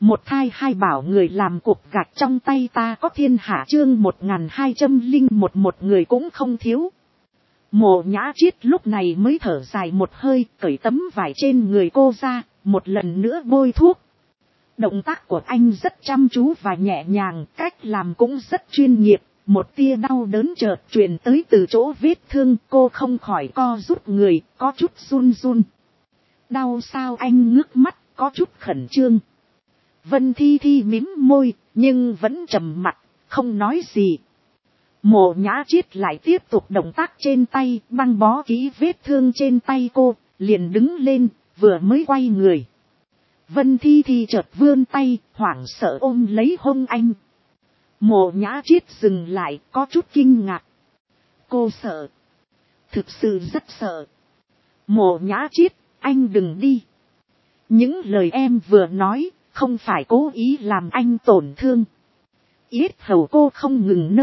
Một thai hai bảo người làm cục gạch trong tay ta có thiên hạ chương 1201 một người cũng không thiếu. Mộ Nhã Triết lúc này mới thở dài một hơi, cởi tấm vải trên người cô ra, một lần nữa bôi thuốc. Động tác của anh rất chăm chú và nhẹ nhàng, cách làm cũng rất chuyên nghiệp. Một tia đau đớn chợt truyền tới từ chỗ vết thương, cô không khỏi co rút người, có chút run run. Đau sao? Anh ngước mắt, có chút khẩn trương. Vân Thi Thi mím môi, nhưng vẫn trầm mặc, không nói gì. Mộ Nhã Triết lại tiếp tục động tác trên tay, băng bó kỹ vết thương trên tay cô, liền đứng lên, vừa mới quay người. Vân Thi Thi chợt vươn tay, hoảng sợ ôm lấy hông anh. Mộ Nhã Triết dừng lại, có chút kinh ngạc. Cô sợ. Thực sự rất sợ. Mộ Nhã Triết, anh đừng đi. Những lời em vừa nói, không phải cố ý làm anh tổn thương. Yết hầu cô không ngừng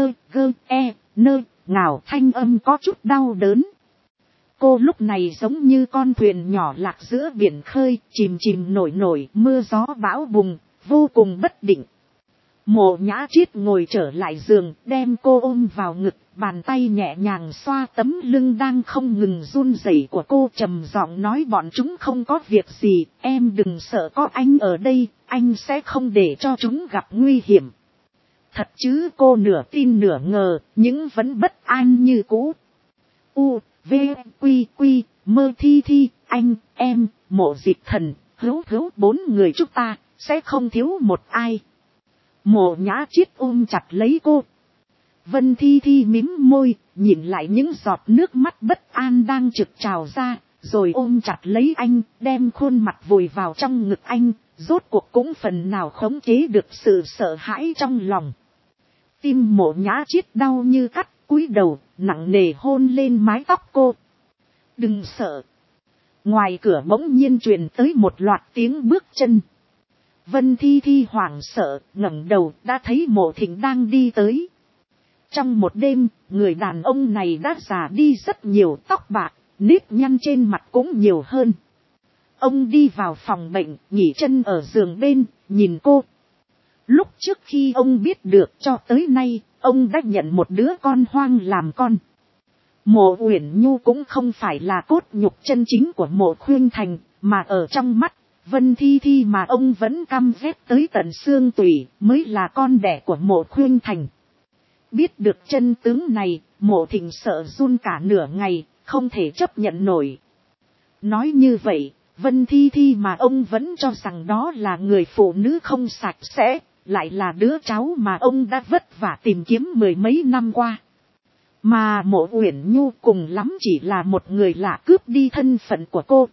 ngào, thanh âm có chút đau đớn. Cô lúc này giống như con thuyền nhỏ lạc giữa biển khơi, chìm nổi, mưa gió bão bùng, vô cùng bất định. Mộ Nhã Triết ngồi trở lại giường, đem cô ôm vào ngực, bàn tay nhẹ nhàng xoa tấm lưng đang không ngừng run rẩy của cô, trầm giọng nói bọn chúng không có việc gì, em đừng sợ, có anh ở đây, anh sẽ không để cho chúng gặp nguy hiểm. Thật chứ? Cô nửa tin nửa ngờ, nhưng vẫn bất an như cũ. U, V, Quy, Mơ Thi Thi, anh, em, Mộ Dịch Thần, Hữu, bốn người chúng ta, sẽ không thiếu một ai. Mộ Nhã Triết ôm chặt lấy cô. Vân Thi Thi mím môi, nhìn lại những giọt nước mắt bất an đang trực trào ra, rồi ôm chặt lấy anh, đem khuôn mặt vùi vào trong ngực anh, rốt cuộc cũng phần nào khống chế được sự sợ hãi trong lòng. Tim Mộ Nhã Triết đau như cắt, cúi đầu, nặng nề hôn lên mái tóc cô. Đừng sợ. Ngoài cửa bỗng nhiên truyền tới một loạt tiếng bước chân. Vân Thi Thi hoảng sợ, ngẩng đầu, đã thấy Mộ Thịnh đang đi tới. Trong một đêm, người đàn ông này đã già đi rất nhiều, tóc bạc, nếp nhăn trên mặt cũng nhiều hơn. Ông đi vào phòng bệnh, nghỉ chân ở giường bên, nhìn cô. Lúc trước khi ông biết được cho tới nay, ông đã nhận một đứa con hoang làm con. Mộ Uyển Nhu cũng không phải là cốt nhục chân chính của Mộ Khuyên Thành, mà ở trong mắt Vân Thi Thi mà ông vẫn căm ghét tới tận xương tủy, mới là con đẻ của Mộ Khuyên Thành. Biết được chân tướng này, Mộ Thịnh sợ run cả nửa ngày, không thể chấp nhận nổi. Nói như vậy, Vân Thi Thi mà ông vẫn cho rằng đó là người phụ nữ không sạch sẽ, lại là đứa cháu mà ông đã vất vả tìm kiếm mười mấy năm qua. Mà Mộ Uyển Nhu cùng lắm chỉ là một người lạ cướp đi thân phận của cô.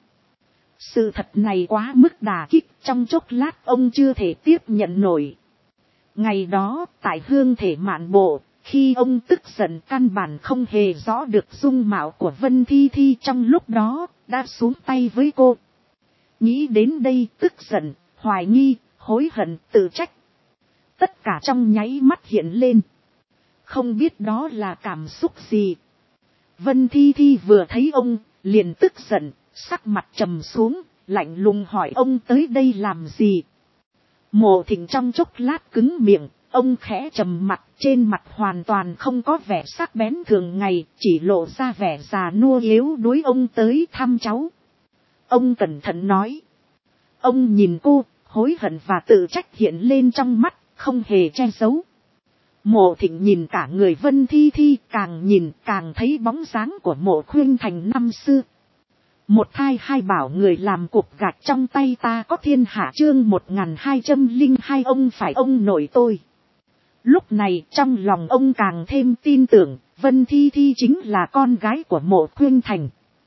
Sự thật này quá mức đả kích, trong chốc lát ông chưa thể tiếp nhận nổi. Ngày đó, tại Hương Thể Mạn Bộ, khi ông tức giận căn bản không hề rõ được dung mạo của Vân Thi Thi, trong lúc đó, đã xuống tay với cô. Nghĩ đến đây, tức giận, hoài nghi, hối hận, tự trách. Tất cả trong nháy mắt hiện lên. Không biết đó là cảm xúc gì. Vân Thi Thi vừa thấy ông, liền tức giận, sắc mặt trầm xuống, lạnh lùng hỏi ông tới đây làm gì. Mộ Thịnh trong chốc lát cứng miệng, ông khẽ trầm mặt, trên mặt hoàn toàn không có vẻ sắc bén thường ngày, chỉ lộ ra vẻ già nua yếu đuối. Ông tới thăm cháu. Ông cẩn thận nói. Ông nhìn cô, hối hận và tự trách hiện lên trong mắt, không hề che giấu. Mộ Thịnh nhìn cả người Vân Thi Thi, càng nhìn càng thấy bóng dáng của Mộ Khuyên Thành năm xưa. Một thai hai bảo người làm cục gạch trong tay ta có thiên hạ chương 1202 ông phải ông nội tôi. Lúc này trong lòng ông càng thêm tin tưởng Vân Thi Thi chính là con gái của Mộ Khuyên Thành.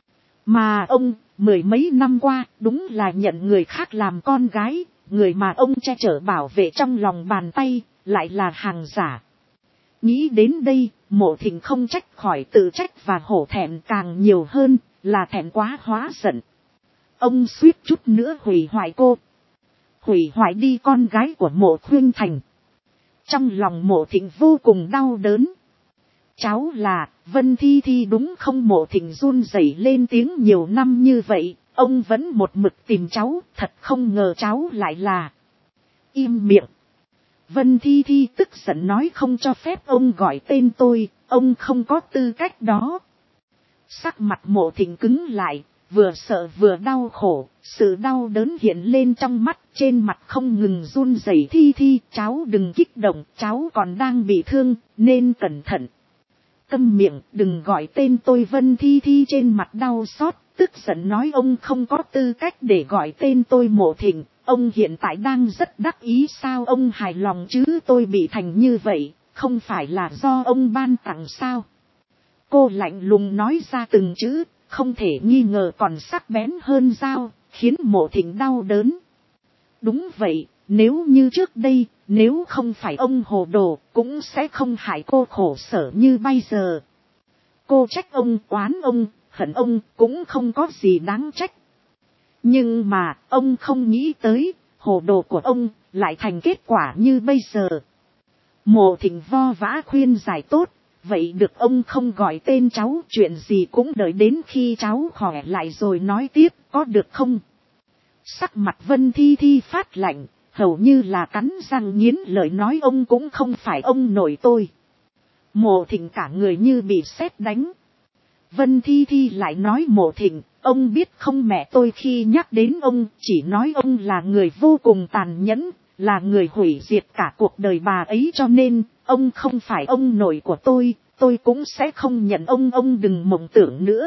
Mà ông mười mấy năm qua đúng là nhận người khác làm con gái, người mà ông che chở bảo vệ trong lòng bàn tay lại là hàng giả. Nghĩ đến đây, Mộ Thịnh không trách khỏi tự trách và hổ thẹn càng nhiều hơn, là thẹn quá hóa giận. Ông suýt chút nữa hủy hoại cô. Hủy hoại đi con gái của Mộ Khuyên Thành. Trong lòng Mộ Thịnh vô cùng đau đớn. Cháu là Vân Thi Thi đúng không? Mộ Thịnh run rẩy lên tiếng. Nhiều năm như vậy, ông vẫn một mực tìm cháu, thật không ngờ cháu lại là Im miệng. Vân Thi Thi tức giận nói không cho phép ông gọi tên tôi, ông không có tư cách đó. Sắc mặt Mộ Thịnh cứng lại, vừa sợ vừa đau khổ, sự đau đớn hiện lên trong mắt, trên mặt không ngừng run rẩy. Thi Thi, cháu đừng kích động, cháu còn đang bị thương, nên cẩn thận. Câm miệng, đừng gọi tên tôi. Vân Thi Thi trên mặt đau xót, tức giận nói ông không có tư cách để gọi tên tôi. Mộ Thịnh, ông hiện tại đang rất đắc ý sao? Ông hài lòng chứ? Tôi bị thành như vậy, không phải là do ông ban tặng sao? Cô lạnh lùng nói ra từng chữ, không thể nghi ngờ còn sắc bén hơn dao, khiến Mộ Thịnh đau đớn. Đúng vậy, nếu như trước đây, nếu không phải ông hồ đồ, cũng sẽ không hại cô khổ sở như bây giờ. Cô trách ông, oán ông, hận ông, cũng không có gì đáng trách. Nhưng mà, ông không nghĩ tới, hồ đồ của ông, lại thành kết quả như bây giờ. Mộ Thịnh vo vã khuyên giải tốt, vậy được ông không gọi tên cháu, chuyện gì cũng đợi đến khi cháu khỏe lại rồi nói tiếp, có được không? Sắc mặt Vân Thi Thi phát lạnh, hầu như là cắn răng nghiến lợi nói ông cũng không phải ông nội tôi. Mộ Thịnh cả người như bị sét đánh. Vân Thi Thi lại nói Mộ Thịnh, ông biết không, mẹ tôi khi nhắc đến ông chỉ nói ông là người vô cùng tàn nhẫn, là người hủy diệt cả cuộc đời bà ấy, cho nên ông không phải ông nội của tôi cũng sẽ không nhận ông đừng mộng tưởng nữa.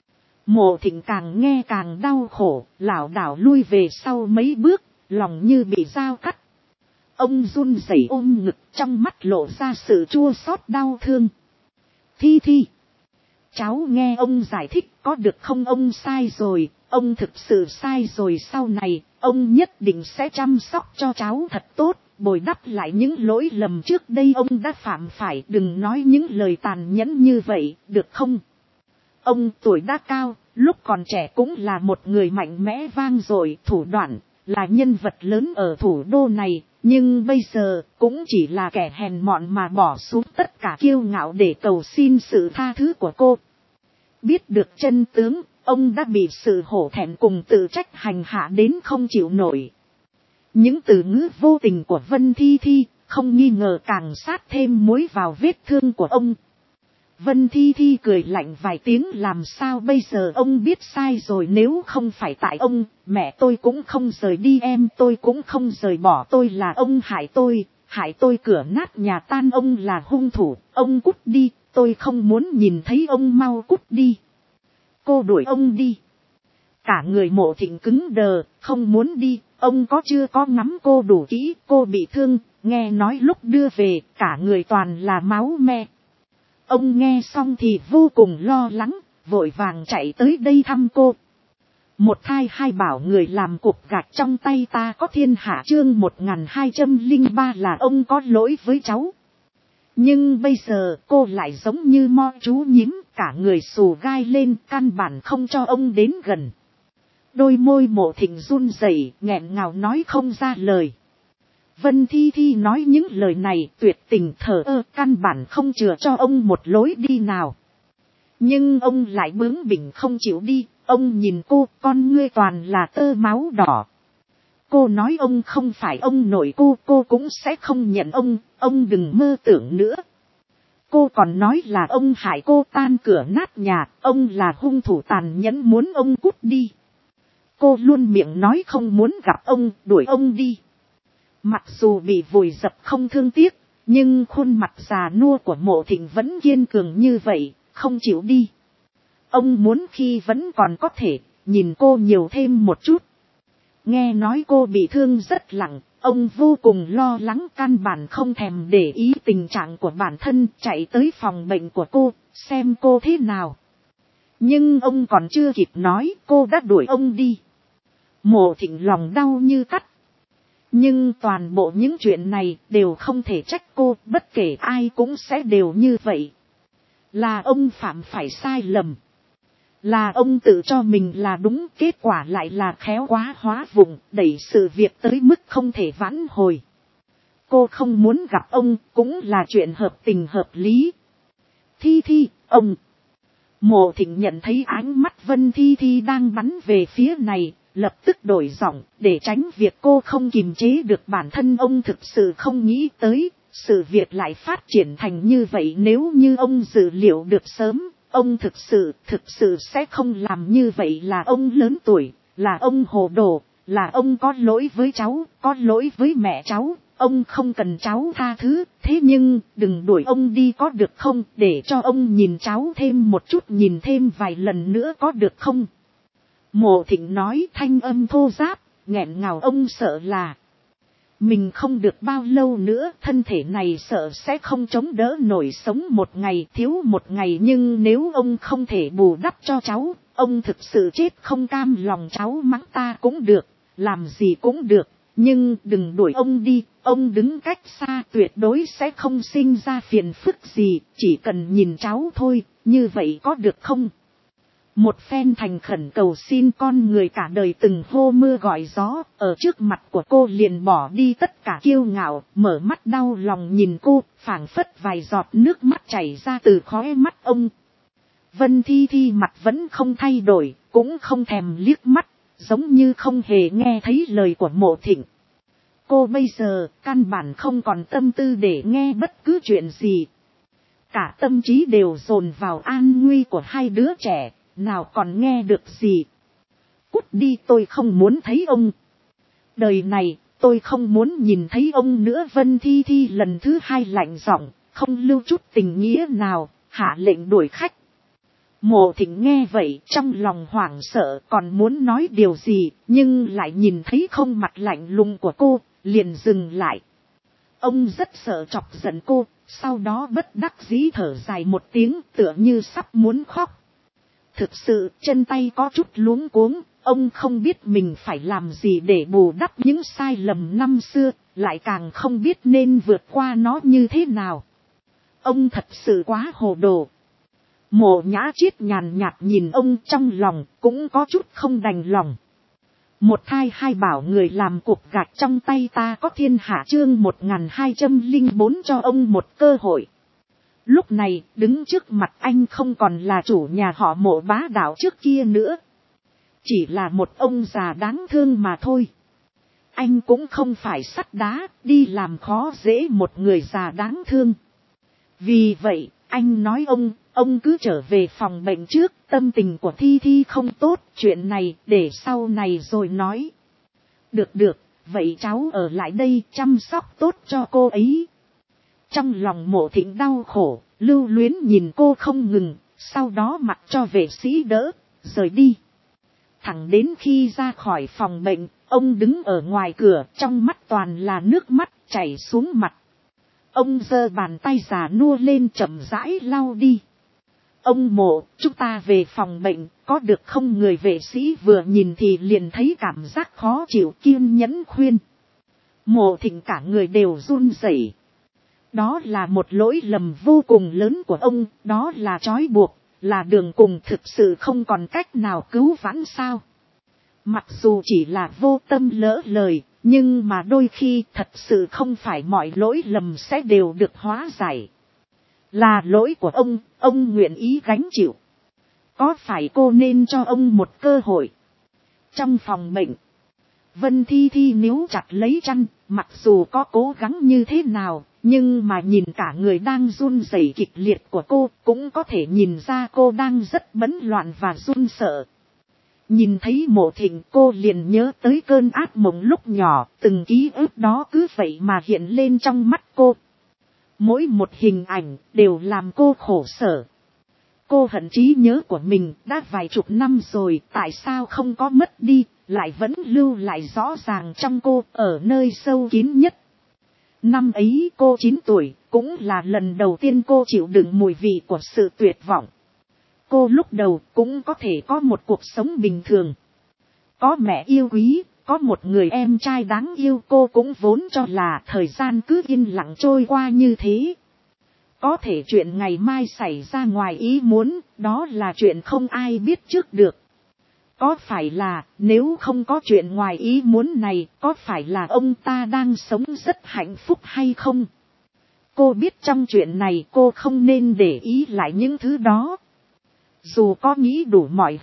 Mộ Thịnh càng nghe càng đau khổ, lảo đảo lui về sau mấy bước, lòng như bị dao cắt. Ông run rẩy ôm ngực, trong mắt lộ ra sự chua xót đau thương. Thi Thi, cháu nghe ông giải thích có được không? Ông sai rồi, ông thực sự sai rồi, sau này, ông nhất định sẽ chăm sóc cho cháu thật tốt, bồi đắp lại những lỗi lầm trước đây ông đã phạm phải. Đừng nói những lời tàn nhẫn như vậy, được không? Ông tuổi đã cao, lúc còn trẻ cũng là một người mạnh mẽ vang dội, thủ đoạn, là nhân vật lớn ở thủ đô này, nhưng bây giờ cũng chỉ là kẻ hèn mọn mà bỏ xuống tất cả kiêu ngạo để cầu xin sự tha thứ của cô. Biết được chân tướng, ông đã bị sự hổ thẹn cùng tự trách hành hạ đến không chịu nổi. Những từ ngữ vô tình của Vân Thi Thi, không nghi ngờ càng sát thêm muối vào vết thương của ông. Vân Thi Thi cười lạnh vài tiếng, làm sao bây giờ? Ông biết sai rồi, nếu không phải tại ông, mẹ tôi cũng không rời đi, em tôi cũng không rời bỏ tôi, là ông hại tôi cửa nát nhà tan, ông là hung thủ, ông cút đi, tôi không muốn nhìn thấy ông, mau cút đi. Cô đuổi ông đi. Cả người Mộ Thịnh cứng đờ, không muốn đi, ông chưa có ngắm cô đủ kỹ, cô bị thương, nghe nói lúc đưa về, cả người toàn là máu me. Ông nghe xong thì vô cùng lo lắng, vội vàng chạy tới đây thăm cô. Một thai hai bảo người làm cục gạch trong tay ta có thiên hạ, chương 1203 là ông có lỗi với cháu. Nhưng bây giờ cô lại giống như mo chú nhím, cả người xù gai lên, căn bản không cho ông đến gần. Đôi môi Mộ Thịnh run rẩy, nghẹn ngào nói không ra lời. Vân Thi Thi nói những lời này tuyệt tình thờ ơ, căn bản không chừa cho ông một lối đi nào. Nhưng ông lại bướng bỉnh không chịu đi, ông nhìn cô, con ngươi toàn là tơ máu đỏ. Cô nói ông không phải ông nội cô cũng sẽ không nhận ông đừng mơ tưởng nữa. Cô còn nói là ông hại cô tan cửa nát nhà, ông là hung thủ tàn nhẫn, muốn ông cút đi. Cô luôn miệng nói không muốn gặp ông, đuổi ông đi. Mặc dù bị vùi dập không thương tiếc, nhưng khuôn mặt già nua của Mộ Thịnh vẫn kiên cường như vậy, không chịu đi. Ông muốn khi vẫn còn có thể, nhìn cô nhiều thêm một chút. Nghe nói cô bị thương rất nặng, ông vô cùng lo lắng, căn bản không thèm để ý tình trạng của bản thân, chạy tới phòng bệnh của cô, xem cô thế nào. Nhưng ông còn chưa kịp nói, cô đã đuổi ông đi. Mộ Thịnh lòng đau như cắt. Nhưng toàn bộ những chuyện này đều không thể trách cô, bất kể ai cũng sẽ đều như vậy. Là ông phạm phải sai lầm. Là ông tự cho mình là đúng, kết quả lại là khéo quá hóa vùng, đẩy sự việc tới mức không thể vãn hồi. Cô không muốn gặp ông cũng là chuyện hợp tình hợp lý. Thi Thi, ông. Mộ Thịnh nhận thấy ánh mắt Vân Thi Thi đang bắn về phía này, lập tức đổi giọng để tránh việc cô không kiềm chế được bản thân. Ông thực sự không nghĩ tới sự việc lại phát triển thành như vậy. Nếu như ông dự liệu được sớm, ông thực sự sẽ không làm như vậy. Là ông lớn tuổi, là ông hồ đồ, là ông có lỗi với cháu, có lỗi với mẹ cháu. Ông không cần cháu tha thứ, thế nhưng đừng đuổi ông đi có được không, để cho ông nhìn cháu thêm một chút, nhìn thêm vài lần nữa có được không. Mộ Thịnh nói thanh âm thô ráp, nghẹn ngào. Ông sợ là mình không được bao lâu nữa, thân thể này sợ sẽ không chống đỡ nổi, sống một ngày thiếu một ngày. Nhưng nếu ông không thể bù đắp cho cháu, ông thực sự chết không cam lòng. Cháu mắng ta cũng được, làm gì cũng được, nhưng đừng đuổi ông đi. Ông đứng cách xa tuyệt đối sẽ không sinh ra phiền phức gì, chỉ cần nhìn cháu thôi, như vậy có được không? Một phen thành khẩn cầu xin con người cả đời từng hô mưa gọi gió, ở trước mặt của cô liền bỏ đi tất cả kiêu ngạo, mở mắt đau lòng nhìn cô, phảng phất vài giọt nước mắt chảy ra từ khóe mắt ông. Vân Thi Thi mặt vẫn không thay đổi, cũng không thèm liếc mắt, giống như không hề nghe thấy lời của Mộ Thịnh. Cô bây giờ căn bản không còn tâm tư để nghe bất cứ chuyện gì. Cả tâm trí đều dồn vào an nguy của hai đứa trẻ, nào còn nghe được gì. Cút đi, tôi không muốn thấy ông. Đời này tôi không muốn nhìn thấy ông nữa. Vân Thi Thi lần thứ hai lạnh giọng, không lưu chút tình nghĩa nào, hạ lệnh đuổi khách. Mộ Thịnh nghe vậy trong lòng hoảng sợ, còn muốn nói điều gì, nhưng lại nhìn thấy không mặt lạnh lùng của cô, liền dừng lại. Ông rất sợ chọc giận cô, sau đó bất đắc dĩ thở dài một tiếng, tựa như sắp muốn khóc. Thực sự chân tay có chút luống cuống, ông không biết mình phải làm gì để bù đắp những sai lầm năm xưa, lại càng không biết nên vượt qua nó như thế nào. Ông thật sự quá hồ đồ. Mộ Nhã Chiết nhàn nhạt nhìn ông, trong lòng cũng có chút không đành lòng. Một thai hai bảo người làm cục gạch trong tay ta có thiên hạ. Chương 1204 cho ông một cơ hội. Lúc này đứng trước mặt anh không còn là chủ nhà họ Mộ bá đạo trước kia nữa. Chỉ là một ông già đáng thương mà thôi. Anh cũng không phải sắt đá đi làm khó dễ một người già đáng thương. Vì vậy anh nói ông cứ trở về phòng bệnh trước, tâm tình của Thi Thi không tốt, chuyện này để sau này rồi nói. Được, vậy cháu ở lại đây chăm sóc tốt cho cô ấy. Trong lòng Mộ Thịnh đau khổ, lưu luyến nhìn cô không ngừng, sau đó mặc cho vệ sĩ đỡ, rời đi. Thẳng đến khi ra khỏi phòng bệnh, ông đứng ở ngoài cửa, trong mắt toàn là nước mắt chảy xuống mặt. Ông giơ bàn tay già nua lên chậm rãi lau đi. Ông Mộ, chúng ta về phòng bệnh, có được không? Người vệ sĩ vừa nhìn thì liền thấy cảm giác khó chịu, kiên nhẫn khuyên. Mộ Thịnh cả người đều run rẩy. Đó là một lỗi lầm vô cùng lớn của ông, đó là trói buộc, là đường cùng, thực sự không còn cách nào cứu vãn sao. Mặc dù chỉ là vô tâm lỡ lời, nhưng mà đôi khi thật sự không phải mọi lỗi lầm sẽ đều được hóa giải. Là lỗi của ông nguyện ý gánh chịu. Có phải cô nên cho ông một cơ hội? Trong phòng bệnh, Vân Thi Thi níu chặt lấy chăn, mặc dù có cố gắng như thế nào, nhưng mà nhìn cả người đang run rẩy kịch liệt của cô, cũng có thể nhìn ra cô đang rất bấn loạn và run sợ. Nhìn thấy Mộ Thịnh, cô liền nhớ tới cơn ác mộng lúc nhỏ, từng ký ức đó cứ vậy mà hiện lên trong mắt cô. Mỗi một hình ảnh đều làm cô khổ sở. Cô hận trí nhớ của mình đã vài chục năm rồi, tại sao không có mất đi, lại vẫn lưu lại rõ ràng trong cô, ở nơi sâu kín nhất. Năm ấy cô 9 tuổi, cũng là lần đầu tiên cô chịu đựng mùi vị của sự tuyệt vọng. Cô lúc đầu cũng có thể có một cuộc sống bình thường. Có mẹ yêu quý, có một người em trai đáng yêu, cô cũng vốn cho là thời gian cứ yên lặng trôi qua như thế. Có thể chuyện ngày mai xảy ra ngoài ý muốn, đó là chuyện không ai biết trước được. Có phải là, nếu không có chuyện ngoài ý muốn này, có phải là ông ta đang sống rất hạnh phúc hay không? Cô biết trong chuyện này cô không nên để ý lại những thứ đó. Dù có nghĩ đủ mọi hướng,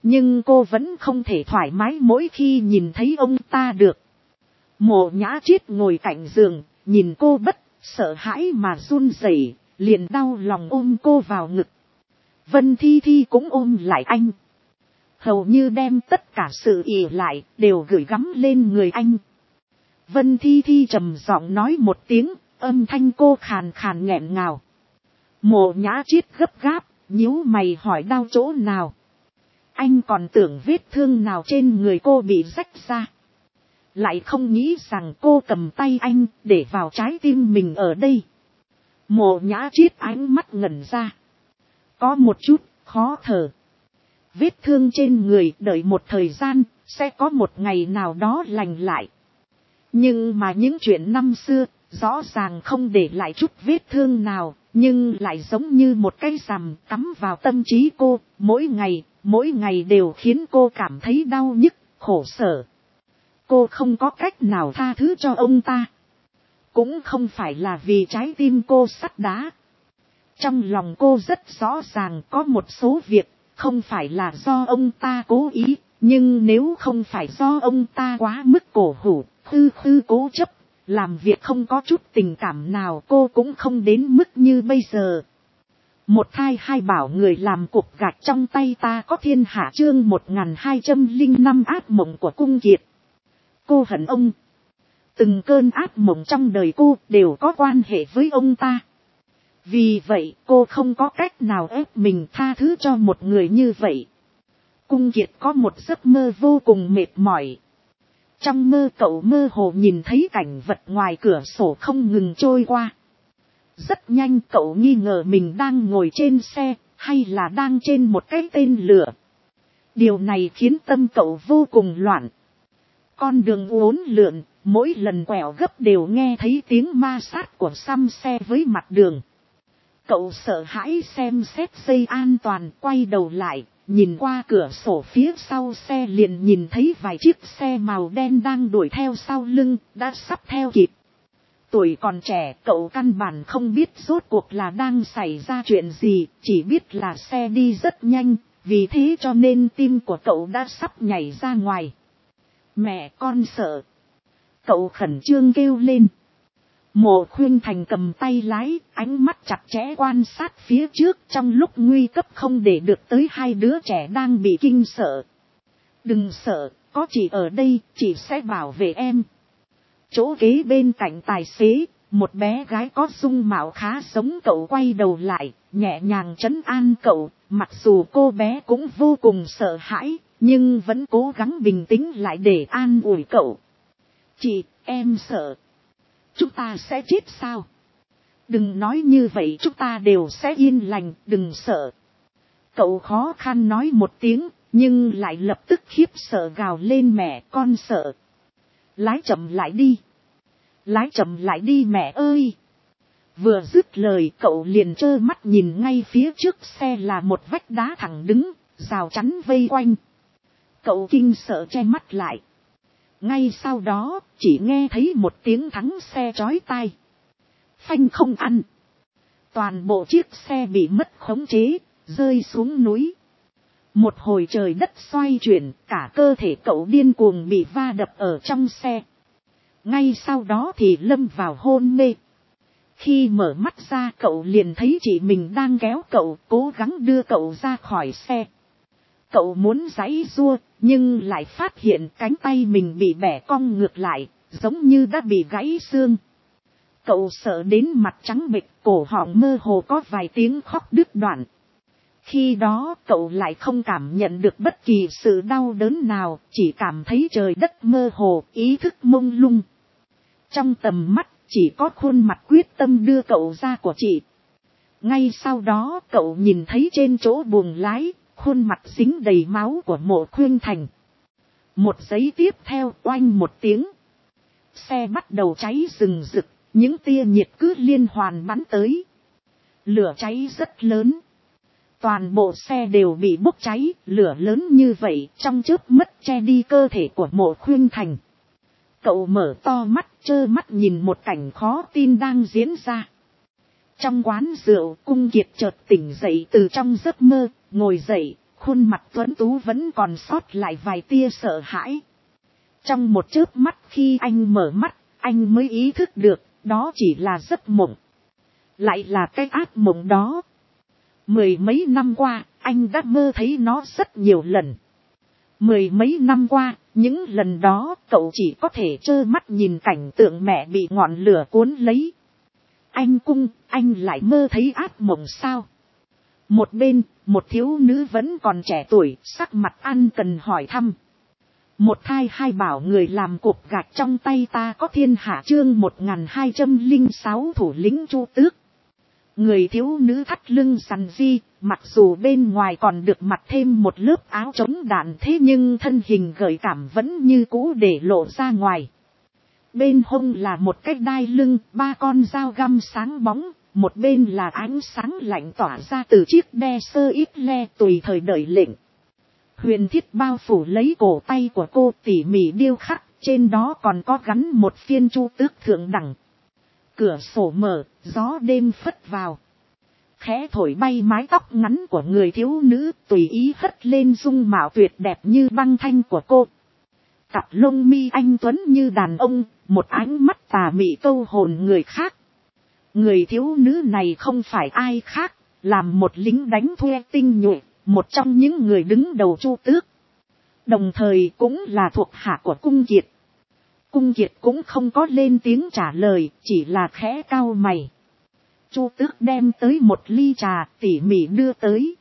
Nhưng cô vẫn không thể thoải mái mỗi khi nhìn thấy ông ta được. Mộ Nhã Triết ngồi cạnh giường, nhìn cô bất sợ hãi mà run rẩy, liền đau lòng ôm cô vào ngực. Vân Thi Thi cũng ôm lại anh. Hầu như đem tất cả sự ỷ lại đều gửi gắm lên người anh. Vân Thi Thi trầm giọng nói một tiếng, âm thanh cô khàn khàn nghẹn ngào. Mộ Nhã Triết gấp gáp, nhíu mày hỏi đau chỗ nào. Anh còn tưởng vết thương nào trên người cô bị rách ra. Lại không nghĩ rằng cô cầm tay anh để vào trái tim mình ở đây. Mộ Nhã Triết ánh mắt ngẩn ra. Có một chút khó thở. Vết thương trên người đợi một thời gian, sẽ có một ngày nào đó lành lại. Nhưng mà những chuyện năm xưa, rõ ràng không để lại chút vết thương nào, nhưng lại giống như một cái rằm cắm vào tâm trí cô, mỗi ngày đều khiến cô cảm thấy đau nhức, khổ sở. Cô không có cách nào tha thứ cho ông ta. Cũng không phải là vì trái tim cô sắt đá. Trong lòng cô rất rõ ràng có một số việc, không phải là do ông ta cố ý, nhưng nếu không phải do ông ta quá mức cổ hủ, cố chấp, làm việc không có chút tình cảm nào cô cũng không đến mức như bây giờ. Một thai hai bảo người làm cục gạch trong tay ta có thiên hạ chương 1205 ác mộng của cung kiệt. Cô hận ông. Từng cơn ác mộng trong đời cô đều có quan hệ với ông ta. Vì vậy cô không có cách nào ép mình tha thứ cho một người như vậy. Cung kiệt có một giấc mơ vô cùng mệt mỏi. Trong mơ cậu mơ hồ nhìn thấy cảnh vật ngoài cửa sổ không ngừng trôi qua. Rất nhanh cậu nghi ngờ mình đang ngồi trên xe, hay là đang trên một cái tên lửa. Điều này khiến tâm cậu vô cùng loạn. Con đường uốn lượn, mỗi lần quẹo gấp đều nghe thấy tiếng ma sát của xăm xe với mặt đường. Cậu sợ hãi xem xét dây an toàn, quay đầu lại, nhìn qua cửa sổ phía sau xe liền nhìn thấy vài chiếc xe màu đen đang đuổi theo sau lưng, đã sắp theo kịp. Tuổi còn trẻ cậu căn bản không biết rốt cuộc là đang xảy ra chuyện gì, chỉ biết là xe đi rất nhanh, vì thế cho nên tim của cậu đã sắp nhảy ra ngoài. Mẹ con sợ. Cậu khẩn trương kêu lên. Mộ Khuynh Thành cầm tay lái, ánh mắt chặt chẽ quan sát phía trước trong lúc nguy cấp không để được tới hai đứa trẻ đang bị kinh sợ. Đừng sợ, có chị ở đây, chị sẽ bảo vệ em. Chỗ ghế bên cạnh tài xế, một bé gái có dung mạo khá giống cậu quay đầu lại, nhẹ nhàng trấn an cậu, mặc dù cô bé cũng vô cùng sợ hãi, nhưng vẫn cố gắng bình tĩnh lại để an ủi cậu. Chị, em sợ. Chúng ta sẽ chết sao? Đừng nói như vậy, chúng ta đều sẽ yên lành, đừng sợ. Cậu khó khăn nói một tiếng, nhưng lại lập tức khiếp sợ gào lên mẹ con sợ. Lái chậm lại đi. Lái chậm lại đi mẹ ơi. Vừa dứt lời cậu liền trơ mắt nhìn ngay phía trước xe là một vách đá thẳng đứng, rào chắn vây quanh. Cậu kinh sợ che mắt lại. Ngay sau đó, chỉ nghe thấy một tiếng thắng xe chói tai. Phanh không ăn. Toàn bộ chiếc xe bị mất khống chế, rơi xuống núi. Một hồi trời đất xoay chuyển, cả cơ thể cậu điên cuồng bị va đập ở trong xe. Ngay sau đó thì lâm vào hôn mê. Khi mở mắt ra cậu liền thấy chị mình đang kéo cậu, cố gắng đưa cậu ra khỏi xe. Cậu muốn giãy giụa, nhưng lại phát hiện cánh tay mình bị bẻ cong ngược lại, giống như đã bị gãy xương. Cậu sợ đến mặt trắng bệch, cổ họng mơ hồ có vài tiếng khóc đứt đoạn. Khi đó cậu lại không cảm nhận được bất kỳ sự đau đớn nào, chỉ cảm thấy trời đất mơ hồ, ý thức mông lung. Trong tầm mắt chỉ có khuôn mặt quyết tâm đưa cậu ra của chị. Ngay sau đó cậu nhìn thấy trên chỗ buồng lái, khuôn mặt dính đầy máu của Mộ Khuynh Thành. Một giây tiếp theo oanh một tiếng. Xe bắt đầu cháy rừng rực, những tia nhiệt cứ liên hoàn bắn tới. Lửa cháy rất lớn. Toàn bộ xe đều bị bốc cháy, lửa lớn như vậy trong chớp mắt che đi cơ thể của Mộ Khuynh Thành. Cậu mở to mắt, trơ mắt nhìn một cảnh khó tin đang diễn ra. Trong quán rượu, Cung Kiệt chợt tỉnh dậy từ trong giấc mơ, ngồi dậy, Khuôn mặt tuấn tú vẫn còn sót lại vài tia sợ hãi. Trong một chớp mắt khi anh mở mắt, anh mới ý thức được, đó chỉ là giấc mộng. Lại là cái ác mộng đó. 10 mấy năm qua, anh đã mơ thấy nó rất nhiều lần. 10 mấy năm qua, những lần đó cậu chỉ có thể trơ mắt nhìn cảnh tượng mẹ bị ngọn lửa cuốn lấy. Anh lại mơ thấy ác mộng sao? Một bên, một thiếu nữ vẫn còn trẻ tuổi, sắc mặt ăn cần hỏi thăm. Một thai hai bảo người làm cục gạch trong tay ta có thiên hạ chương 1206 thủ lĩnh Chu Tước. Người thiếu nữ thắt lưng sằn di, mặc dù bên ngoài còn được mặc thêm một lớp áo chống đạn thế nhưng thân hình gợi cảm vẫn như cũ để lộ ra ngoài. Bên hông là một cái đai lưng, 3 con dao găm sáng bóng, một bên là ánh sáng lạnh tỏa ra từ chiếc đe sơ ít le tùy thời đợi lệnh. Huyền thiết bao phủ lấy cổ tay của cô tỉ mỉ điêu khắc, trên đó còn có gắn một phiên chu tước thượng đẳng. Cửa sổ mở, gió đêm phất vào. Khẽ thổi bay mái tóc ngắn của người thiếu nữ, tùy ý hất lên dung mạo tuyệt đẹp như băng thanh của cô. Cặp lông mi anh tuấn như đàn ông, một ánh mắt tà mị câu hồn người khác. Người thiếu nữ này không phải ai khác, làm một lính đánh thuê tinh nhuệ, một trong những người đứng đầu Chu Tước. Đồng thời cũng là thuộc hạ của Cung Kiệt. Cung Kiệt cũng không có lên tiếng trả lời, chỉ là khẽ cau mày. Chu Tước đem tới một ly trà tỉ mỉ đưa tới.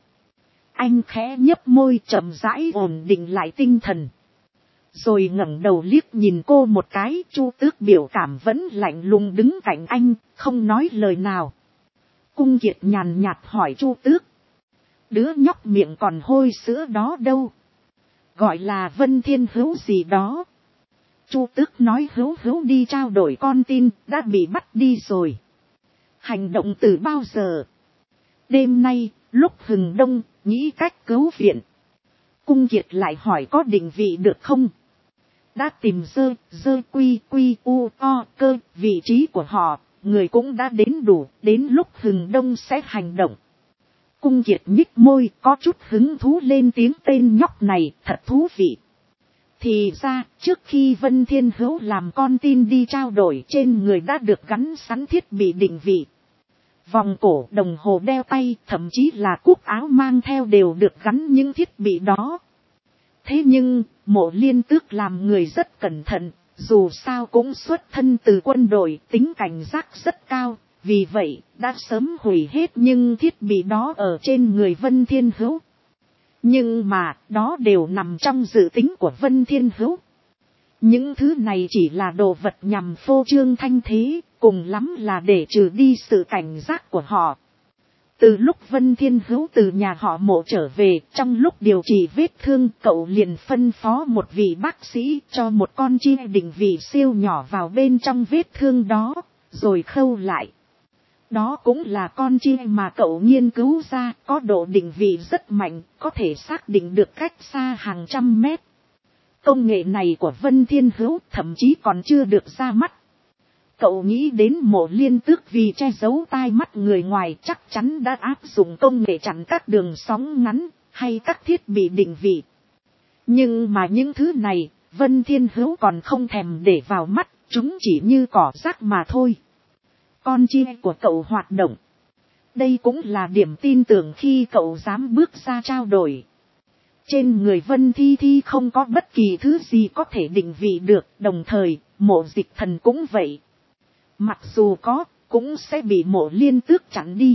Anh khẽ nhấp môi chậm rãi ổn định lại tinh thần. Rồi ngẩng đầu liếc nhìn cô một cái, Chu Tước biểu cảm vẫn lạnh lùng đứng cạnh anh, không nói lời nào. Cung Kiệt nhàn nhạt hỏi Chu Tước. Đứa nhóc miệng còn hôi sữa đó đâu? Gọi là Vân Thiên Hữu gì đó. Chu Tước nói Hữu đi trao đổi con tin, đã bị bắt đi rồi. Hành động từ bao giờ? Đêm nay, lúc hừng đông, nghĩ cách cứu viện. Cung Kiệt lại hỏi có định vị được không? Đã tìm dơ quy u o cơ vị trí của họ, người cũng đã đến đủ, đến lúc hừng đông sẽ hành động. Cung Kiệt nhích môi có chút hứng thú lên tiếng tên nhóc này thật thú vị. Thì ra trước khi Vân Thiên Hữu làm con tin đi trao đổi trên người đã được gắn sẵn thiết bị định vị. Vòng cổ, đồng hồ đeo tay, thậm chí là cúc áo mang theo đều được gắn những thiết bị đó. Thế nhưng, Mộ Liên Tước làm người rất cẩn thận, dù sao cũng xuất thân từ quân đội, tính cảnh giác rất cao, vì vậy, đã sớm hủy hết những thiết bị đó ở trên người Vân Thiên Hữu. Nhưng mà, đó đều nằm trong dự tính của Vân Thiên Hữu. Những thứ này chỉ là đồ vật nhằm phô trương thanh thế, cùng lắm là để trừ đi sự cảnh giác của họ. Từ lúc Vân Thiên Hữu từ nhà họ Mộ trở về, trong lúc điều trị vết thương, cậu liền phân phó một vị bác sĩ cho một con chim định vị siêu nhỏ vào bên trong vết thương đó, rồi khâu lại. Đó cũng là con chim mà cậu nghiên cứu ra, có độ định vị rất mạnh, có thể xác định được cách xa hàng trăm mét. Công nghệ này của Vân Thiên Hữu thậm chí còn chưa được ra mắt. Cậu nghĩ đến Mộ Liên Tước vì che giấu tai mắt người ngoài chắc chắn đã áp dụng công nghệ chặn các đường sóng ngắn, hay các thiết bị định vị. Nhưng mà những thứ này, Vân Thiên Hữu còn không thèm để vào mắt, chúng chỉ như cỏ rác mà thôi. Con chim của cậu hoạt động. Đây cũng là điểm tin tưởng khi cậu dám bước ra trao đổi. Trên người Vân Thi Thi không có bất kỳ thứ gì có thể định vị được, đồng thời, Mộ Dịch Thần cũng vậy. Mặc dù có, cũng sẽ bị Mộ Liên Tước chặn đi.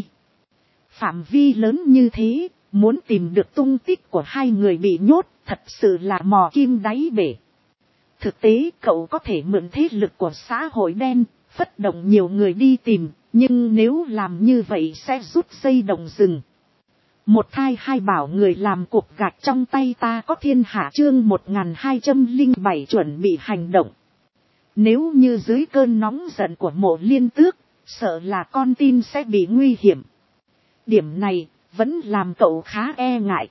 Phạm vi lớn như thế, muốn tìm được tung tích của hai người bị nhốt, thật sự là mò kim đáy bể. Thực tế cậu có thể mượn thế lực của xã hội đen, phất động nhiều người đi tìm, nhưng nếu làm như vậy sẽ rút dây động rừng. Một thai hai bảo người làm cục gạch trong tay ta có thiên hạ chương 1207 chuẩn bị hành động. Nếu như dưới cơn nóng giận của Mộ Liên Tước, sợ là con tin sẽ bị nguy hiểm. Điểm này, vẫn làm cậu khá e ngại.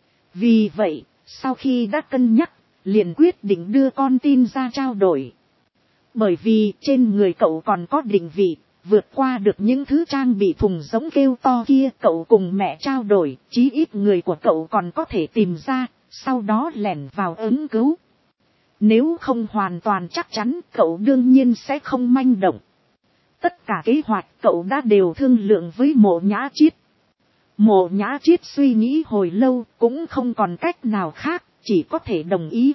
Vì vậy, sau khi đã cân nhắc, liền quyết định đưa con tin ra trao đổi. Bởi vì trên người cậu còn có định vị, vượt qua được những thứ trang bị thùng giống kêu to kia, cậu cùng mẹ trao đổi, chí ít người của cậu còn có thể tìm ra, sau đó lẻn vào ứng cứu. Nếu không hoàn toàn chắc chắn, cậu đương nhiên sẽ không manh động. Tất cả kế hoạch cậu đã đều thương lượng với Mộ Nhã Chiết. Mộ Nhã Chiết suy nghĩ hồi lâu, cũng không còn cách nào khác, chỉ có thể đồng ý.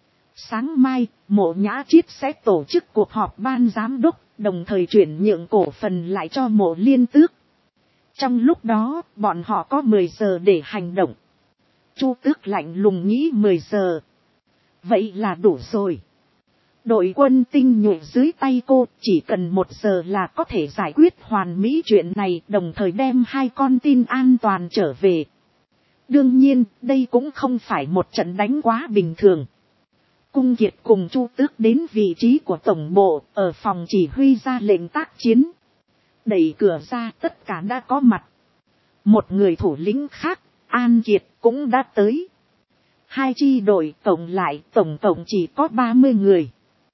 Sáng mai, Mộ Nhã Chiết sẽ tổ chức cuộc họp ban giám đốc, đồng thời chuyển nhượng cổ phần lại cho Mộ Liên Tước. Trong lúc đó, bọn họ có 10 giờ để hành động. Chu Tước lạnh lùng nghĩ 10 giờ. Vậy là đủ rồi. Đội quân tinh nhuệ dưới tay cô chỉ cần 1 giờ là có thể giải quyết hoàn mỹ chuyện này, đồng thời đem 2 con tin an toàn trở về. Đương nhiên, đây cũng không phải một trận đánh quá bình thường. Cung Kiệt cùng Chu Tước đến vị trí của tổng bộ, ở phòng chỉ huy ra lệnh tác chiến. Đẩy cửa ra, tất cả đã có mặt. Một người thủ lĩnh khác, An Kiệt, cũng đã tới. 2 chi đội tổng lại tổng cộng chỉ có 30 người.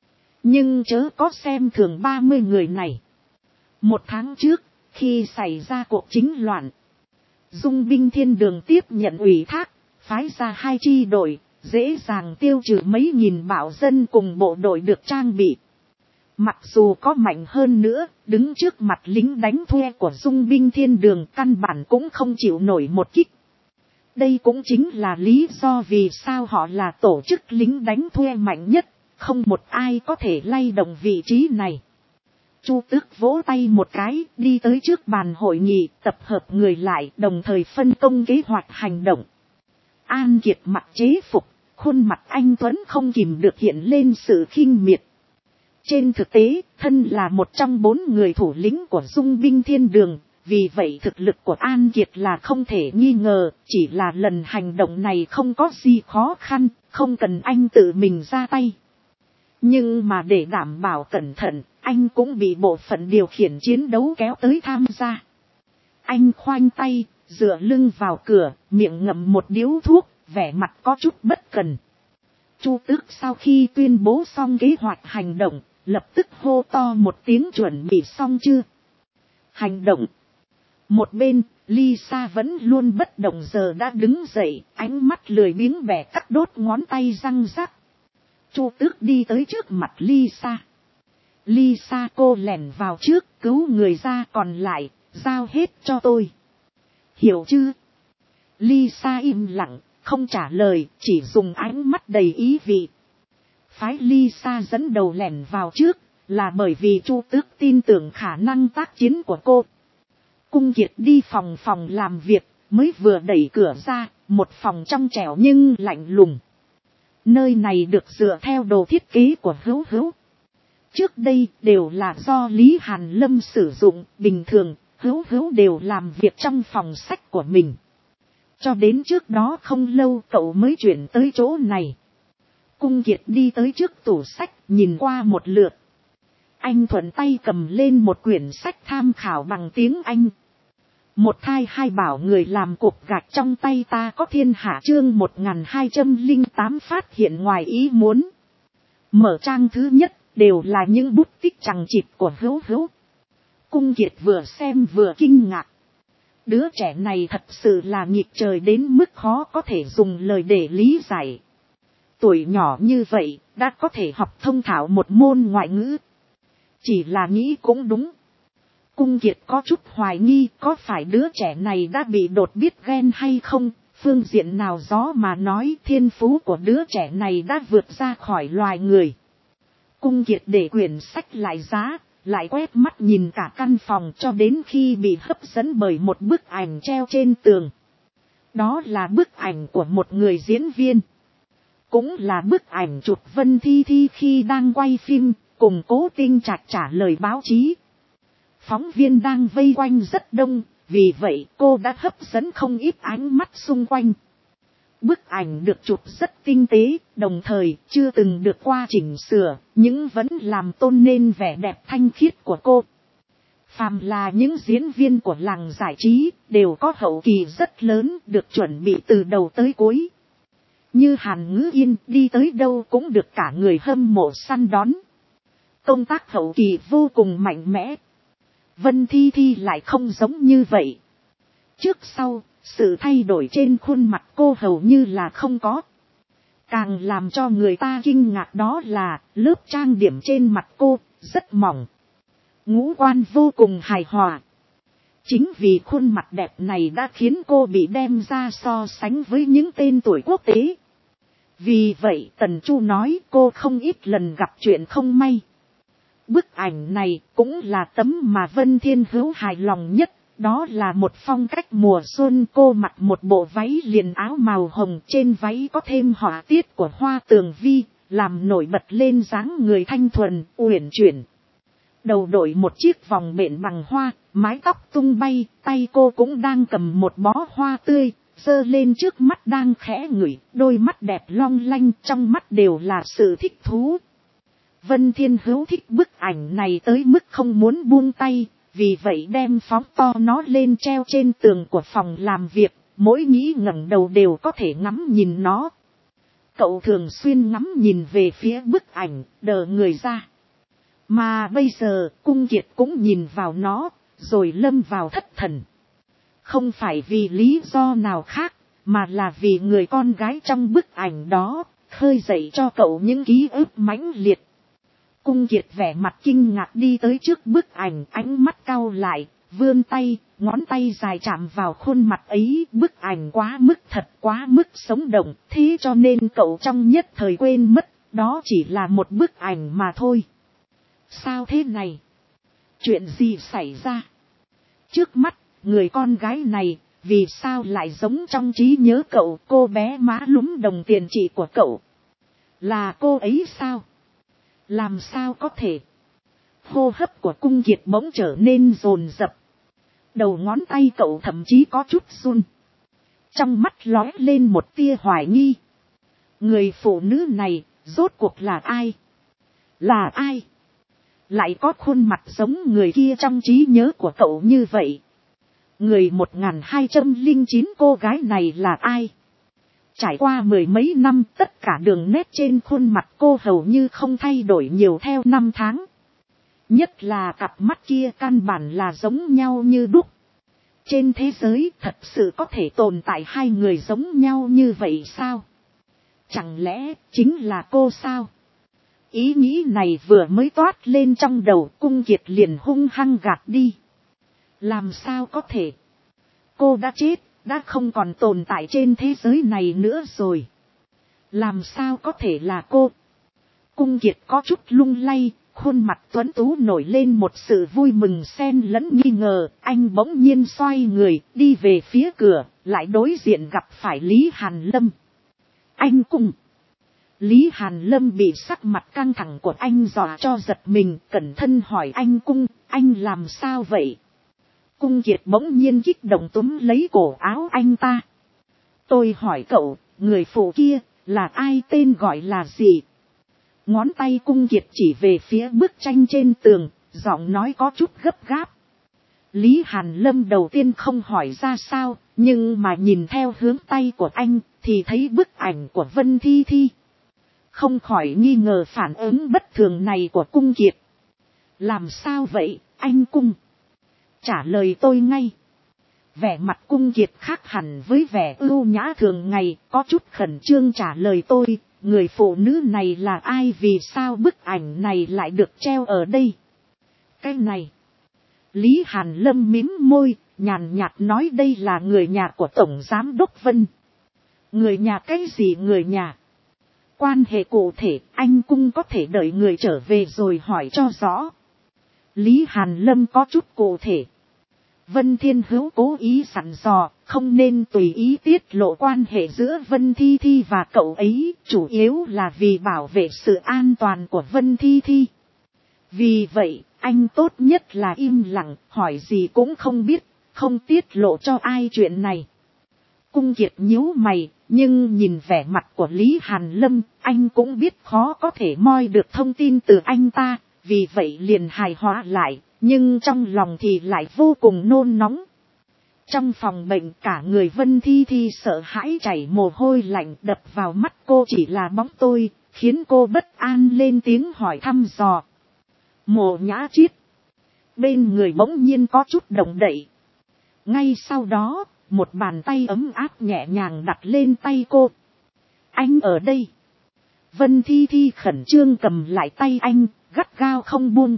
Nhưng chớ có xem thường 30 người này. 1 tháng trước, khi xảy ra cuộc chính loạn, Dung binh thiên đường tiếp nhận ủy thác, phái ra 2 chi đội, dễ dàng tiêu trừ mấy nghìn bạo dân cùng bộ đội được trang bị. Mặc dù có mạnh hơn nữa, đứng trước mặt lính đánh thuê của Dung binh thiên đường căn bản cũng không chịu nổi một kích. Đây cũng chính là lý do vì sao họ là tổ chức lính đánh thuê mạnh nhất, không một ai có thể lay động vị trí này. Chu Tước vỗ tay một cái, đi tới trước bàn hội nghị, tập hợp người lại, đồng thời phân công kế hoạch hành động. An Kiệt mặc chế phục, khuôn mặt anh tuấn không kìm được hiện lên sự khinh miệt. Trên thực tế, thân là một trong 4 người thủ lĩnh của Dung binh thiên đường, vì vậy thực lực của An Kiệt là không thể nghi ngờ, chỉ là lần hành động này không có gì khó khăn, không cần anh tự mình ra tay. Nhưng mà để đảm bảo cẩn thận, anh cũng bị bộ phận điều khiển chiến đấu kéo tới tham gia. Anh khoanh tay, dựa lưng vào cửa, miệng ngậm một điếu thuốc, vẻ mặt có chút bất cần. Chu Tước sau khi tuyên bố xong kế hoạch hành động, lập tức hô to một tiếng chuẩn bị xong chưa? Hành động. Một bên, Lisa vẫn luôn bất động giờ đã đứng dậy, ánh mắt lười biếng bẻ cắt đốt ngón tay răng rắc. Chu Tước đi tới trước mặt Lisa. Lisa cô lẻn vào trước, cứu người ra, còn lại, giao hết cho tôi. Hiểu chưa? Lisa im lặng, không trả lời, chỉ dùng ánh mắt đầy ý vị. Phái Lisa dẫn đầu lẻn vào trước, là bởi vì Chu Tước tin tưởng khả năng tác chiến của cô. Cung Kiệt đi phòng làm việc, mới vừa đẩy cửa ra, một phòng trong trẻo nhưng lạnh lùng. Nơi này được dựa theo đồ thiết kế của Hữu Hữu. Trước đây đều là do Lý Hàn Lâm sử dụng, bình thường, Hữu Hữu đều làm việc trong phòng sách của mình. Cho đến trước đó không lâu cậu mới chuyển tới chỗ này. Cung Kiệt đi tới trước tủ sách, nhìn qua một lượt. Anh thuận tay cầm lên một quyển sách tham khảo bằng tiếng Anh. Một thai hai bảo người làm cục gạch trong tay ta có thiên hạ chương 1208 phát hiện ngoài ý muốn. Mở trang thứ nhất, đều là những bút tích chằng chịt của Hữu Hữu. Cung Kiệt vừa xem vừa kinh ngạc. Đứa trẻ này thật sự là nghịch trời đến mức khó có thể dùng lời để lý giải. Tuổi nhỏ như vậy, đã có thể học thông thạo một môn ngoại ngữ. Chỉ là nghĩ cũng đúng. Cung Kiệt có chút hoài nghi có phải đứa trẻ này đã bị đột biến gen hay không, phương diện nào gió mà nói thiên phú của đứa trẻ này đã vượt ra khỏi loài người. Cung Kiệt để quyển sách lại giá, lại quét mắt nhìn cả căn phòng cho đến khi bị hấp dẫn bởi một bức ảnh treo trên tường. Đó là bức ảnh của một người diễn viên. Cũng là bức ảnh chụp Vân Thi Thi khi đang quay phim, cùng Cố Tinh Trạch trả lời báo chí. Phóng viên đang vây quanh rất đông, vì vậy cô đã hấp dẫn không ít ánh mắt xung quanh. Bức ảnh được chụp rất tinh tế, đồng thời chưa từng được qua chỉnh sửa, nhưng vẫn làm tôn nên vẻ đẹp thanh khiết của cô. Phàm là những diễn viên của làng giải trí, đều có hậu kỳ rất lớn, được chuẩn bị từ đầu tới cuối. Như Hàn Ngữ Yên đi tới đâu cũng được cả người hâm mộ săn đón. Công tác hậu kỳ vô cùng mạnh mẽ. Vân Thi Thi lại không giống như vậy. Trước sau, sự thay đổi trên khuôn mặt cô hầu như là không có. Càng làm cho người ta kinh ngạc đó là lớp trang điểm trên mặt cô rất mỏng. Ngũ quan vô cùng hài hòa. Chính vì khuôn mặt đẹp này đã khiến cô bị đem ra so sánh với những tên tuổi quốc tế. Vì vậy Tần Chu nói cô không ít lần gặp chuyện không may. Bức ảnh này cũng là tấm mà Vân Thiên Hữu hài lòng nhất. Đó là một phong cách mùa xuân, cô mặc một bộ váy liền áo màu hồng, trên váy có thêm họa tiết của hoa tường vi, làm nổi bật lên dáng người thanh thuần, uyển chuyển. Đầu đội một chiếc vòng bện bằng hoa, mái tóc tung bay, tay cô cũng đang cầm một bó hoa tươi, giơ lên trước mắt đang khẽ ngửi, đôi mắt đẹp long lanh, trong mắt đều là sự thích thú. Vân Thiên Hữu thích bức ảnh này tới mức không muốn buông tay. Vì vậy đem phóng to nó lên treo trên tường của phòng làm việc, mỗi nghĩ ngẩng đầu đều có thể ngắm nhìn nó. Cậu thường xuyên ngắm nhìn về phía bức ảnh, đờ người ra. Mà bây giờ, Cung Kiệt cũng nhìn vào nó, rồi lâm vào thất thần. Không phải vì lý do nào khác, mà là vì người con gái trong bức ảnh đó, khơi dậy cho cậu những ký ức mãnh liệt. Cung Kiệt vẻ mặt kinh ngạc đi tới trước bức ảnh, ánh mắt cau lại, vươn tay, ngón tay dài chạm vào khuôn mặt ấy. Bức ảnh quá mức thật, quá mức sống động, thế cho nên cậu trong nhất thời quên mất, đó chỉ là một bức ảnh mà thôi. Sao thế này? Chuyện gì xảy ra? Trước mắt, người con gái này, vì sao lại giống trong trí nhớ cậu, cô bé má lúm đồng tiền chỉ của cậu? Là cô ấy sao? Làm sao có thể? Hô hấp của Cung Kiệt bỗng trở nên dồn dập. Đầu ngón tay cậu thậm chí có chút run. Trong mắt lóe lên một tia hoài nghi. Người phụ nữ này, rốt cuộc là ai? Là ai? Lại có khuôn mặt giống người kia trong trí nhớ của cậu như vậy. Người 1209 cô gái này là ai? Trải qua mười mấy năm, tất cả đường nét trên khuôn mặt cô hầu như không thay đổi nhiều theo năm tháng. Nhất là cặp mắt kia căn bản là giống nhau như đúc. Trên thế giới thật sự có thể tồn tại hai người giống nhau như vậy sao? Chẳng lẽ chính là cô sao? Ý nghĩ này vừa mới toát lên trong đầu, Cung Kiệt liền hung hăng gạt đi. Làm sao có thể? Cô đã chết, đã không còn tồn tại trên thế giới này nữa rồi. Làm sao có thể là cô? Cung Kiệt có chút lung lay, khuôn mặt tuấn tú nổi lên một sự vui mừng xen lẫn nghi ngờ. Anh bỗng nhiên xoay người, đi về phía cửa, lại đối diện gặp phải Lý Hàn Lâm. Anh Cung. Lý Hàn Lâm bị sắc mặt căng thẳng của anh dọa cho giật mình, cẩn thận hỏi anh Cung, anh làm sao vậy? Cung Kiệt bỗng nhiên kích động túm lấy cổ áo anh ta. Tôi hỏi cậu, người phụ kia, là ai, tên gọi là gì? Ngón tay Cung Kiệt chỉ về phía bức tranh trên tường, giọng nói có chút gấp gáp. Lý Hàn Lâm đầu tiên không hỏi ra sao, nhưng mà nhìn theo hướng tay của anh, thì thấy bức ảnh của Vân Thi Thi. Không khỏi nghi ngờ phản ứng bất thường này của Cung Kiệt. Làm sao vậy, anh Cung? Trả lời tôi ngay. Vẻ mặt Cung Kiệt khác hẳn với vẻ ưu nhã thường ngày, có chút khẩn trương trả lời tôi, người phụ nữ này là ai, vì sao bức ảnh này lại được treo ở đây? Cái này. Lý Hàn Lâm mím môi, nhàn nhạt nói đây là người nhà của Tổng Giám Đốc Vân. Người nhà cái gì người nhà? Quan hệ cụ thể, anh Cung có thể đợi người trở về rồi hỏi cho rõ. Lý Hàn Lâm có chút cụ thể. Vân Thiên Hữu cố ý sẵn dò, không nên tùy ý tiết lộ quan hệ giữa Vân Thi Thi và cậu ấy, chủ yếu là vì bảo vệ sự an toàn của Vân Thi Thi. Vì vậy, anh tốt nhất là im lặng, hỏi gì cũng không biết, không tiết lộ cho ai chuyện này. Cung Kiệt nhíu mày, nhưng nhìn vẻ mặt của Lý Hàn Lâm, anh cũng biết khó có thể moi được thông tin từ anh ta, vì vậy liền hài hòa lại, nhưng trong lòng thì lại vô cùng nôn nóng. Trong phòng bệnh cả người Vân Thi Thi sợ hãi chảy mồ hôi lạnh, đập vào mắt cô chỉ là bóng tôi, khiến cô bất an lên tiếng hỏi thăm dò. Mộ Nhã Chiết, Bên người bỗng nhiên có chút động đậy. Ngay sau đó, một bàn tay ấm áp nhẹ nhàng đặt lên tay cô. Anh ở đây. Vân Thi Thi khẩn trương cầm lại tay anh, gắt gao không buông.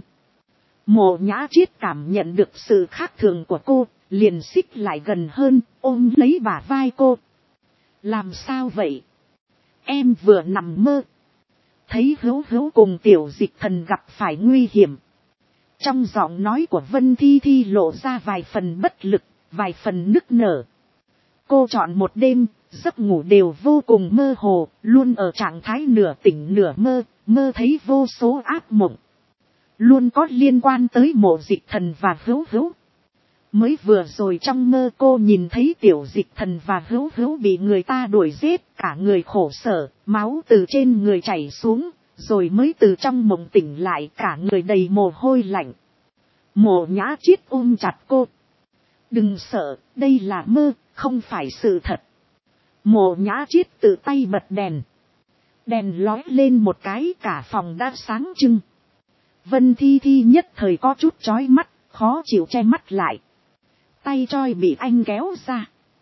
Mộ Nhã Triết cảm nhận được sự khác thường của cô, liền xích lại gần hơn, ôm lấy bả vai cô. Làm sao vậy? Em vừa nằm mơ. Thấy Hữu Hữu cùng Tiểu Dịch Thần gặp phải nguy hiểm. Trong giọng nói của Vân Thi Thi lộ ra vài phần bất lực, vài phần nức nở. Cô chọn một đêm, giấc ngủ đều vô cùng mơ hồ, luôn ở trạng thái nửa tỉnh nửa mơ, mơ thấy vô số ác mộng. Luôn có liên quan tới Mộ Dịch Thần và Hữu Hữu. Mới vừa rồi trong mơ cô nhìn thấy Tiểu Dịch Thần và Hữu Hữu bị người ta đuổi giết, cả người khổ sở, máu từ trên người chảy xuống, rồi mới từ trong mộng tỉnh lại, cả người đầy mồ hôi lạnh. Mộ Nhã Triết ôm chặt cô. Đừng sợ, đây là mơ, không phải sự thật. Mộ Nhã Triết tự tay bật đèn. Đèn lói lên một cái, cả phòng đã sáng trưng. Vân Thi Thi nhất thời có chút chói mắt, khó chịu che mắt lại. Tay choi bị anh kéo ra.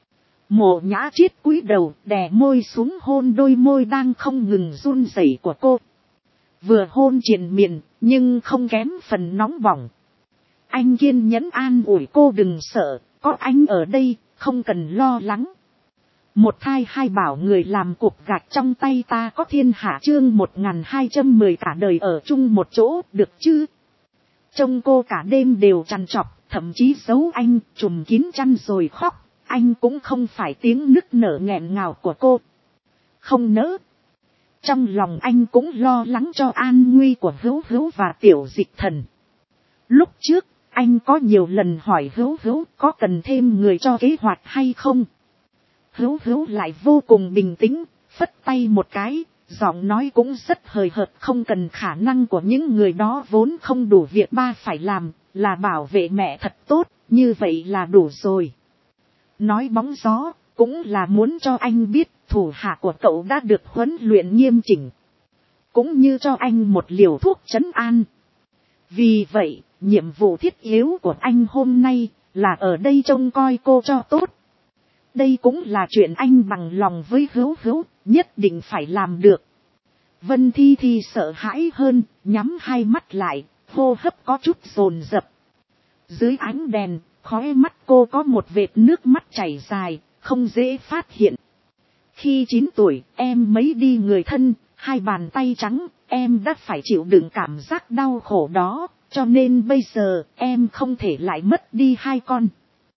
Mộ Nhã Triết cúi đầu đè môi xuống hôn đôi môi đang không ngừng run rẩy của cô. Vừa hôn triền miên, nhưng không kém phần nóng bỏng. Anh kiên nhẫn an ủi cô đừng sợ, có anh ở đây, không cần lo lắng. Một thai hai bảo người làm cục gạch trong tay ta có thiên hạ chương 1210 cả đời ở chung một chỗ, được chứ? Trông cô cả đêm đều trằn trọc, thậm chí giấu anh, trùm kín chăn rồi khóc, anh cũng không phải tiếng nức nở nghẹn ngào của cô. Không nỡ. Trong lòng anh cũng lo lắng cho an nguy của Hữu Hữu và Tiểu Dịch Thần. Lúc trước, anh có nhiều lần hỏi Hữu Hữu có cần thêm người cho kế hoạch hay không. Hữu Hữu lại vô cùng bình tĩnh, phất tay một cái, giọng nói cũng rất hời hợt, không cần, khả năng của những người đó vốn không đủ, việc ba phải làm là bảo vệ mẹ thật tốt, như vậy là đủ rồi. Nói bóng gió, cũng là muốn cho anh biết thủ hạ của cậu đã được huấn luyện nghiêm chỉnh. Cũng như cho anh một liều thuốc trấn an. Vì vậy, nhiệm vụ thiết yếu của anh hôm nay là ở đây trông coi cô cho tốt. Đây cũng là chuyện anh bằng lòng với Hữu Hữu, nhất định phải làm được. Vân Thi Thi sợ hãi hơn, nhắm hai mắt lại, hô hấp có chút dồn dập. Dưới ánh đèn, khóe mắt cô có một vệt nước mắt chảy dài, không dễ phát hiện. Khi 9 tuổi, em mới đi người thân, hai bàn tay trắng, em đã phải chịu đựng cảm giác đau khổ đó, cho nên bây giờ em không thể lại mất đi hai con.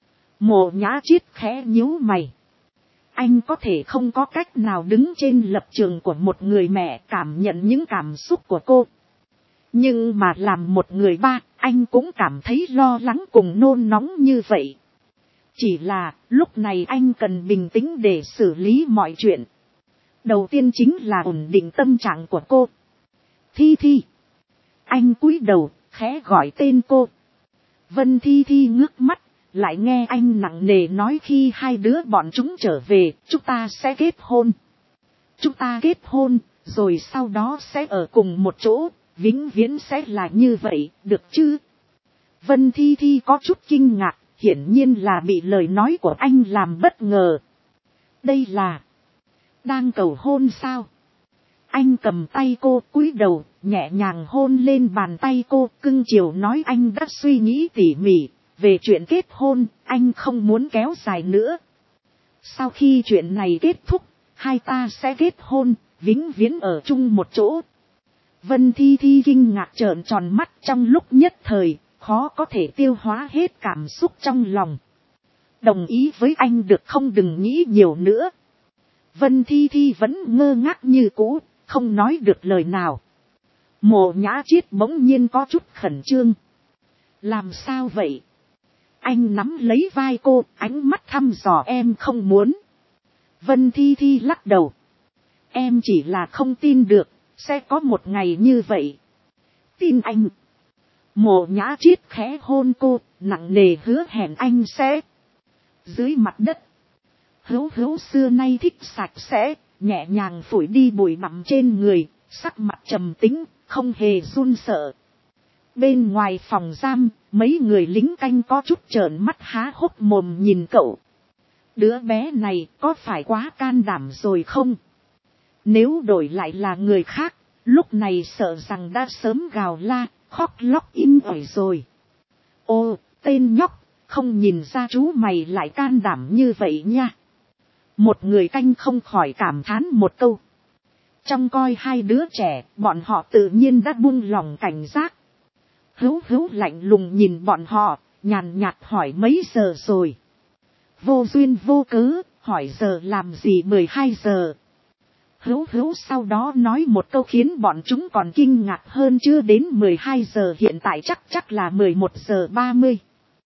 Mộ Nhã Triết khẽ nhíu mày. Anh có thể không có cách nào đứng trên lập trường của một người mẹ cảm nhận những cảm xúc của cô. Nhưng mà làm một người ba, anh cũng cảm thấy lo lắng cùng nôn nóng như vậy. Chỉ là, lúc này anh cần bình tĩnh để xử lý mọi chuyện. Đầu tiên chính là ổn định tâm trạng của cô. Thi Thi. Anh cúi đầu, khẽ gọi tên cô. Vân Thi Thi ngước mắt, lại nghe anh nặng nề nói khi hai đứa bọn chúng trở về, chúng ta sẽ kết hôn. Chúng ta kết hôn, rồi sau đó sẽ ở cùng một chỗ, vĩnh viễn sẽ là như vậy, được chứ? Vân Thi Thi có chút kinh ngạc, hiển nhiên là bị lời nói của anh làm bất ngờ. Đây là đang cầu hôn sao? Anh cầm tay cô cúi đầu, nhẹ nhàng hôn lên bàn tay cô, cưng chiều nói anh đã suy nghĩ tỉ mỉ. Về chuyện kết hôn, anh không muốn kéo dài nữa. Sau khi chuyện này kết thúc, hai ta sẽ kết hôn, vĩnh viễn ở chung một chỗ. Vân Thi Thi kinh ngạc trợn tròn mắt, trong lúc nhất thời, khó có thể tiêu hóa hết cảm xúc trong lòng. Đồng ý với anh được không, đừng nghĩ nhiều nữa. Vân Thi Thi vẫn ngơ ngác như cũ, không nói được lời nào. Mộ Nhã Triết bỗng nhiên có chút khẩn trương. Làm sao vậy? Anh nắm lấy vai cô, ánh mắt thăm dò. Em không muốn. Vân Thi Thi lắc đầu. Em chỉ là không tin được, sẽ có một ngày như vậy. Tin anh. Mộ Nhã Triết khẽ hôn cô, nặng nề hứa hẹn anh sẽ. Dưới mặt đất. Hữu Hữu xưa nay thích sạch sẽ, nhẹ nhàng phủi đi bụi bặm trên người, sắc mặt trầm tĩnh, không hề run sợ. Bên ngoài phòng giam, Mấy người lính canh có chút trợn mắt há hốc mồm nhìn cậu. Đứa bé này có phải quá can đảm rồi không? Nếu đổi lại là người khác, lúc này sợ rằng đã sớm gào la, khóc lóc im ỏi rồi. Ô, tên nhóc, không nhìn ra chú mày lại can đảm như vậy nha. Một người canh không khỏi cảm thán một câu. Trong coi hai đứa trẻ, bọn họ tự nhiên đã buông lòng cảnh giác. Hữu lạnh lùng nhìn bọn họ, nhàn nhạt hỏi mấy giờ rồi. Vô duyên vô cớ, hỏi giờ làm gì 12 giờ. Hữu sau đó nói một câu khiến bọn chúng còn kinh ngạc hơn, chưa đến 12 giờ, hiện tại chắc là 11 giờ 30.